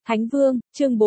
Thánh Vương, chương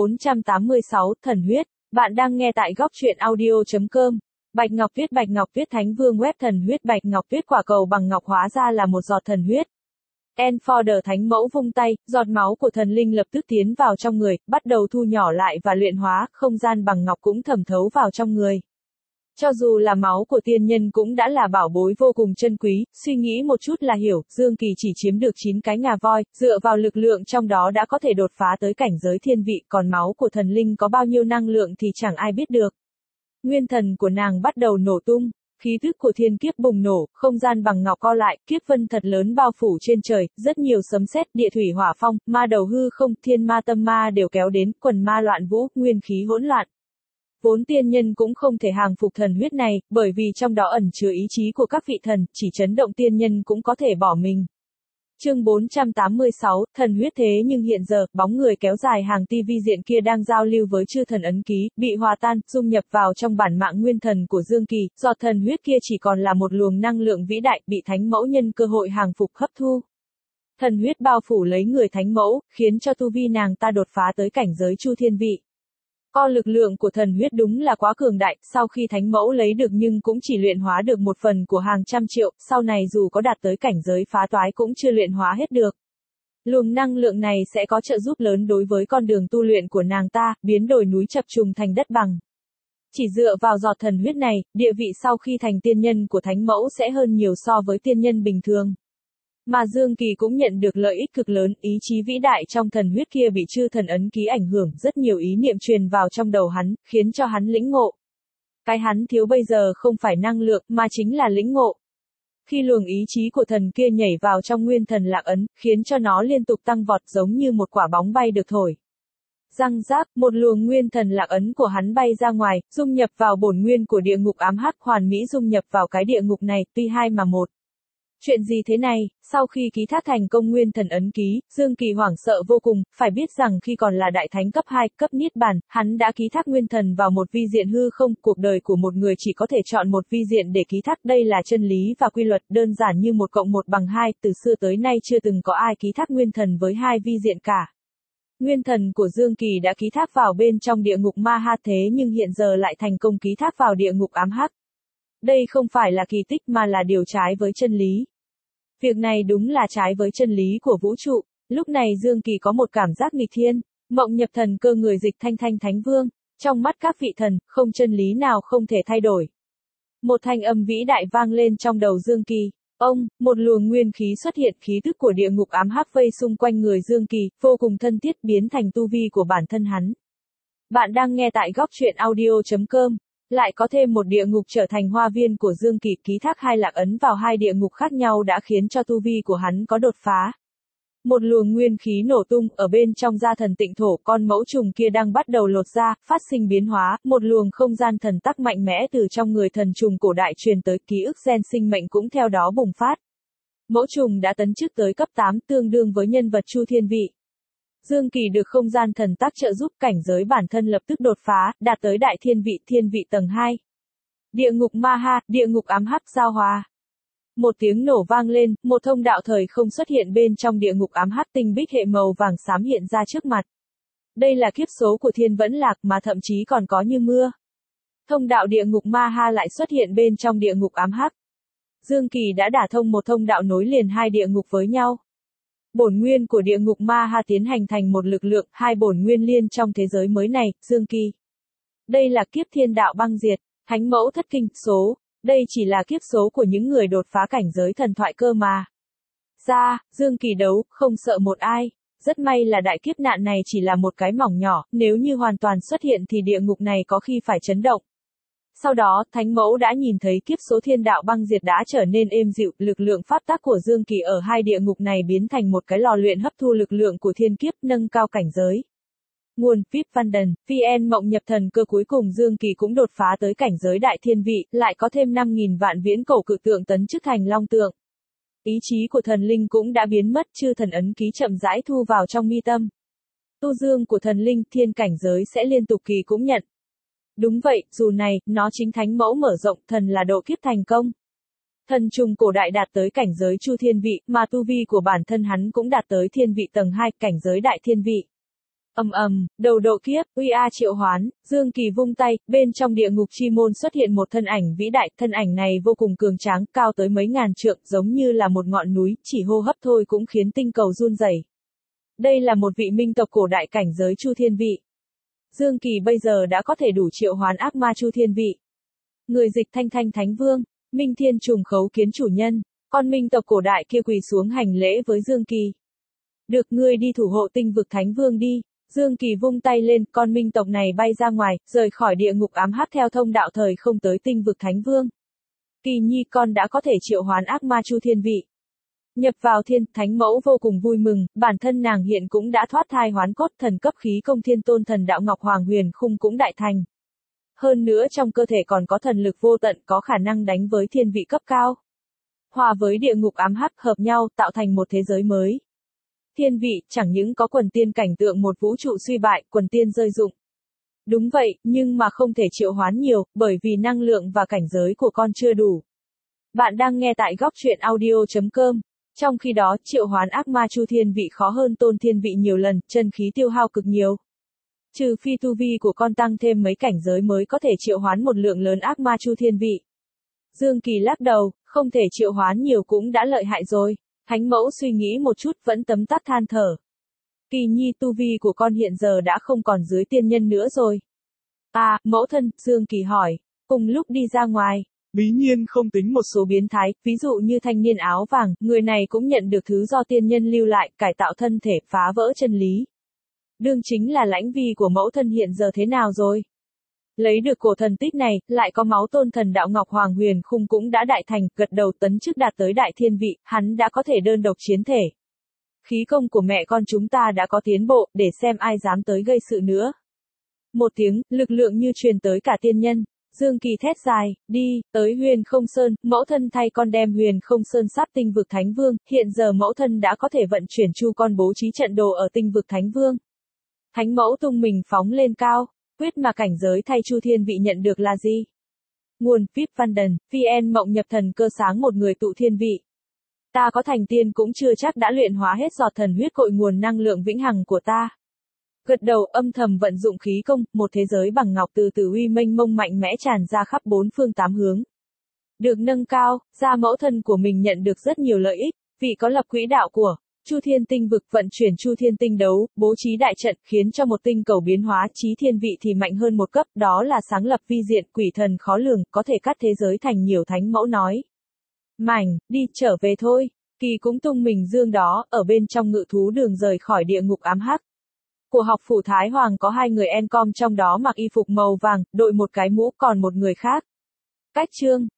486, Thần Huyết. Bạn đang nghe tại góc truyện audio.com. Bạch Ngọc Tuyết Thánh Vương web Thần Huyết. Bạch Ngọc Tuyết quả cầu bằng ngọc hóa ra là một giọt thần huyết. Enforder Thánh Mẫu vung tay, giọt máu của thần linh lập tức tiến vào trong người, bắt đầu thu nhỏ lại và luyện hóa, không gian bằng ngọc cũng thẩm thấu vào trong người. Cho dù là máu của tiên nhân cũng đã là bảo bối vô cùng chân quý, suy nghĩ một chút là hiểu, Dương Kỳ chỉ chiếm được 9 cái ngà voi, dựa vào lực lượng trong đó đã có thể đột phá tới cảnh giới thiên vị, còn máu của thần linh có bao nhiêu năng lượng thì chẳng ai biết được. Nguyên thần của nàng bắt đầu nổ tung, khí tức của thiên kiếp bùng nổ, không gian bằng ngọc co lại, kiếp vân thật lớn bao phủ trên trời, rất nhiều sấm sét, địa thủy hỏa phong, ma đầu hư không, thiên ma tâm ma đều kéo đến, quần ma loạn vũ, nguyên khí hỗn loạn. Vốn tiên nhân cũng không thể hàng phục thần huyết này, bởi vì trong đó ẩn chứa ý chí của các vị thần, chỉ chấn động tiên nhân cũng có thể bỏ mình. Chương 486, thần huyết. Thế nhưng hiện giờ, bóng người kéo dài hàng tivi diện kia đang giao lưu với chư thần ấn ký, bị hòa tan, dung nhập vào trong bản mạng nguyên thần của Dương Kỳ, giọt thần huyết kia chỉ còn là một luồng năng lượng vĩ đại, bị Thánh Mẫu nhân cơ hội hàng phục hấp thu. Thần huyết bao phủ lấy người Thánh Mẫu, khiến cho tu vi nàng ta đột phá tới cảnh giới Chu Thiên vị. Lực lượng của thần huyết đúng là quá cường đại, sau khi Thánh Mẫu lấy được nhưng cũng chỉ luyện hóa được một phần của hàng trăm triệu, sau này dù có đạt tới cảnh giới phá toái cũng chưa luyện hóa hết được. Luồng năng lượng này sẽ có trợ giúp lớn đối với con đường tu luyện của nàng ta, biến đổi núi chập trùng thành đất bằng. Chỉ dựa vào giọt thần huyết này, địa vị sau khi thành tiên nhân của Thánh Mẫu sẽ hơn nhiều so với tiên nhân bình thường. Mà Dương Kỳ cũng nhận được lợi ích cực lớn, ý chí vĩ đại trong thần huyết kia bị chư thần ấn ký ảnh hưởng, rất nhiều ý niệm truyền vào trong đầu hắn, khiến cho hắn lĩnh ngộ. Cái hắn thiếu bây giờ không phải năng lượng, mà chính là lĩnh ngộ. Khi luồng ý chí của thần kia nhảy vào trong nguyên thần lạc ấn, khiến cho nó liên tục tăng vọt giống như một quả bóng bay được thổi. Răng rác, một luồng nguyên thần lạc ấn của hắn bay ra ngoài, dung nhập vào bổn nguyên của địa ngục ám hắc, hoàn mỹ dung nhập vào cái địa ngục này, tuy hai mà một. Chuyện gì thế này? Sau khi ký thác thành công nguyên thần ấn ký, Dương Kỳ hoảng sợ vô cùng, phải biết rằng khi còn là đại thánh cấp 2, cấp niết bàn, hắn đã ký thác nguyên thần vào một vi diện hư không, cuộc đời của một người chỉ có thể chọn một vi diện để ký thác, đây là chân lý và quy luật, đơn giản như 1 + 1 = 2, từ xưa tới nay chưa từng có ai ký thác nguyên thần với hai vi diện cả. Nguyên thần của Dương Kỳ đã ký thác vào bên trong địa ngục ma ha, thế nhưng hiện giờ lại thành công ký thác vào địa ngục ám hắc. Đây không phải là kỳ tích mà là điều trái với chân lý. Việc này đúng là trái với chân lý của vũ trụ. Lúc này Dương Kỳ có một cảm giác nghịch thiên, mộng nhập thần cơ người dịch thanh Thánh Vương. Trong mắt các vị thần, không chân lý nào không thể thay đổi. Một thanh âm vĩ đại vang lên trong đầu Dương Kỳ. Một luồng nguyên khí xuất hiện, khí tức của địa ngục ám hắc vây xung quanh người Dương Kỳ, vô cùng thân thiết biến thành tu vi của bản thân hắn. Bạn đang nghe tại góc truyện audio.com. Lại có thêm một địa ngục trở thành hoa viên của Dương Kỳ, ký thác hai lạc ấn vào hai địa ngục khác nhau đã khiến cho tu vi của hắn có đột phá. Một luồng nguyên khí nổ tung, ở bên trong gia thần tịnh thổ, con mẫu trùng kia đang bắt đầu lột ra, phát sinh biến hóa, một luồng không gian thần tắc mạnh mẽ từ trong người thần trùng cổ đại truyền tới, ký ức gen sinh mệnh cũng theo đó bùng phát. Mẫu trùng đã tấn chức tới cấp 8, tương đương với nhân vật Chu Thiên vị. Dương Kỳ được không gian thần tác trợ giúp, cảnh giới bản thân lập tức đột phá, đạt tới đại thiên vị tầng 2. Địa ngục ma ha, địa ngục ám hắc giao hòa. Một tiếng nổ vang lên, một thông đạo thời không xuất hiện bên trong địa ngục ám hắc, tinh bích hệ màu vàng xám hiện ra trước mặt. Đây là kiếp số của Thiên Vẫn Lạc mà thậm chí còn có như mưa. Thông đạo địa ngục ma ha lại xuất hiện bên trong địa ngục ám hắc. Dương Kỳ đã đả thông một thông đạo nối liền hai địa ngục với nhau. Bổn nguyên của địa ngục ma ha tiến hành thành một lực lượng, hai bổn nguyên liên trong thế giới mới này, Dương Kỳ. Đây là kiếp thiên đạo băng diệt, Thánh Mẫu thất kinh số, đây chỉ là kiếp số của những người đột phá cảnh giới thần thoại cơ mà. Dương Kỳ đấu, không sợ một ai. Rất may là đại kiếp nạn này chỉ là một cái mỏng nhỏ, nếu như hoàn toàn xuất hiện thì địa ngục này có khi phải chấn động. Sau đó, Thánh Mẫu đã nhìn thấy kiếp số thiên đạo băng diệt đã trở nên êm dịu, lực lượng pháp tắc của Dương Kỳ ở hai địa ngục này biến thành một cái lò luyện hấp thu lực lượng của thiên kiếp, nâng cao cảnh giới. Nguồn VIP Văn Đần, VN mộng nhập thần cơ, cuối cùng Dương Kỳ cũng đột phá tới cảnh giới đại thiên vị, lại có thêm 5.000 vạn viễn cổ cự tượng tấn chức thành long tượng. Ý chí của thần linh cũng đã biến mất, chư thần ấn ký chậm rãi thu vào trong mi tâm. Tu dương của thần linh, thiên cảnh giới sẽ liên tục kỳ cũng nhận. Đúng vậy, dù này, nó chính Thánh Mẫu mở rộng, thần là độ kiếp thành công. Thần trùng cổ đại đạt tới cảnh giới Chu Thiên vị, mà tu vi của bản thân hắn cũng đạt tới thiên vị tầng 2, cảnh giới đại thiên vị. Đầu độ kiếp, uy a triệu hoán, Dương Kỳ vung tay, bên trong địa ngục chi môn xuất hiện một thân ảnh vĩ đại, thân ảnh này vô cùng cường tráng, cao tới mấy ngàn trượng, giống như là một ngọn núi, chỉ hô hấp thôi cũng khiến tinh cầu run rẩy. Đây là một vị minh tộc cổ đại cảnh giới Chu Thiên Vị. Dương Kỳ bây giờ đã có thể đủ triệu hoán ác ma Chu Thiên Vị. Người dịch Thanh Thanh Thánh Vương, Minh Thiên Trùng Khấu Kiến chủ nhân, con minh tộc cổ đại kia quỳ xuống hành lễ với Dương Kỳ. Được, ngươi đi thủ hộ tinh vực Thánh Vương đi. Dương Kỳ vung tay lên, con minh tộc này bay ra ngoài, rời khỏi địa ngục ám hắc theo thông đạo thời không tới tinh vực Thánh Vương. Kỳ nhi, con đã có thể triệu hoán ác ma Chu Thiên Vị. Nhập vào thiên, thánh mẫu vô cùng vui mừng, bản thân nàng hiện cũng đã thoát thai hoán cốt, thần cấp khí công thiên tôn thần đạo Ngọc Hoàng Huyền Khung cũng đại thành. Hơn nữa trong cơ thể còn có thần lực vô tận, có khả năng đánh với thiên vị cấp cao. Hòa với địa ngục ám hắc hợp nhau tạo thành một thế giới mới. Thiên vị, chẳng những có quần tiên cảnh tượng một vũ trụ suy bại, quần tiên rơi dụng. Đúng vậy, nhưng mà không thể triệu hoán nhiều, bởi vì năng lượng và cảnh giới của con chưa đủ. Bạn đang nghe tại góc truyện audio.com. Trong khi đó, triệu hoán ác ma Chu Thiên Vị khó hơn Tôn Thiên Vị nhiều lần, chân khí tiêu hao cực nhiều. Trừ phi tu vi của con tăng thêm mấy cảnh giới mới có thể triệu hoán một lượng lớn ác ma Chu Thiên Vị. Dương Kỳ lắc đầu, không thể triệu hoán nhiều cũng đã lợi hại rồi. Thánh mẫu suy nghĩ một chút vẫn tấm tắc than thở. Kỳ nhi, tu vi của con hiện giờ đã không còn dưới tiên nhân nữa rồi. À, mẫu thân, Dương Kỳ hỏi, cùng lúc đi ra ngoài. Bí nhiên không tính một số biến thái, ví dụ như thanh niên áo vàng, người này cũng nhận được thứ do tiên nhân lưu lại, cải tạo thân thể, phá vỡ chân lý. Đương chính là lãnh vi của mẫu thân hiện giờ thế nào rồi? Lấy được cổ thần tích này, lại có máu tôn thần đạo Ngọc Hoàng Huyền Khung cũng đã đại thành, gật đầu tấn chức đạt tới đại thiên vị, hắn đã có thể đơn độc chiến thể. Khí công của mẹ con chúng ta đã có tiến bộ, để xem ai dám tới gây sự nữa. Một tiếng, lực lượng như truyền tới cả tiên nhân. Dương Kỳ thét dài, đi, tới Huyền Không Sơn, mẫu thân thay con đem Huyền Không Sơn sắp tinh vực Thánh Vương, hiện giờ mẫu thân đã có thể vận chuyển chu con bố trí trận đồ ở tinh vực Thánh Vương. Thánh mẫu tung mình phóng lên cao, quyết mà cảnh giới thay Chu Thiên Vị nhận được là gì? Nguồn, VIP Văn Đần, VN Mộng Nhập Thần Cơ Sáng một người tụ thiên vị. Ta có thành tiên cũng chưa chắc đã luyện hóa hết giọt thần huyết cội nguồn năng lượng vĩnh hằng của ta. Gật đầu âm thầm vận dụng khí công, một thế giới bằng ngọc từ từ uy mênh mông mạnh mẽ tràn ra khắp bốn phương tám hướng. Được nâng cao, gia mẫu thân của mình nhận được rất nhiều lợi ích, vì có lập quỹ đạo của Chu Thiên Tinh vực vận chuyển Chu Thiên Tinh đấu, bố trí đại trận khiến cho một tinh cầu biến hóa chí thiên vị thì mạnh hơn một cấp, đó là sáng lập vi diện quỷ thần khó lường, có thể cắt thế giới thành nhiều thánh mẫu nói. Mảnh, đi trở về thôi, Kỳ cũng tung mình dương đó, ở bên trong ngự thú đường rời khỏi địa ngục ám hắc. Của học phủ Thái Hoàng có hai người encom trong đó mặc y phục màu vàng, đội một cái mũ còn một người khác. Cách chương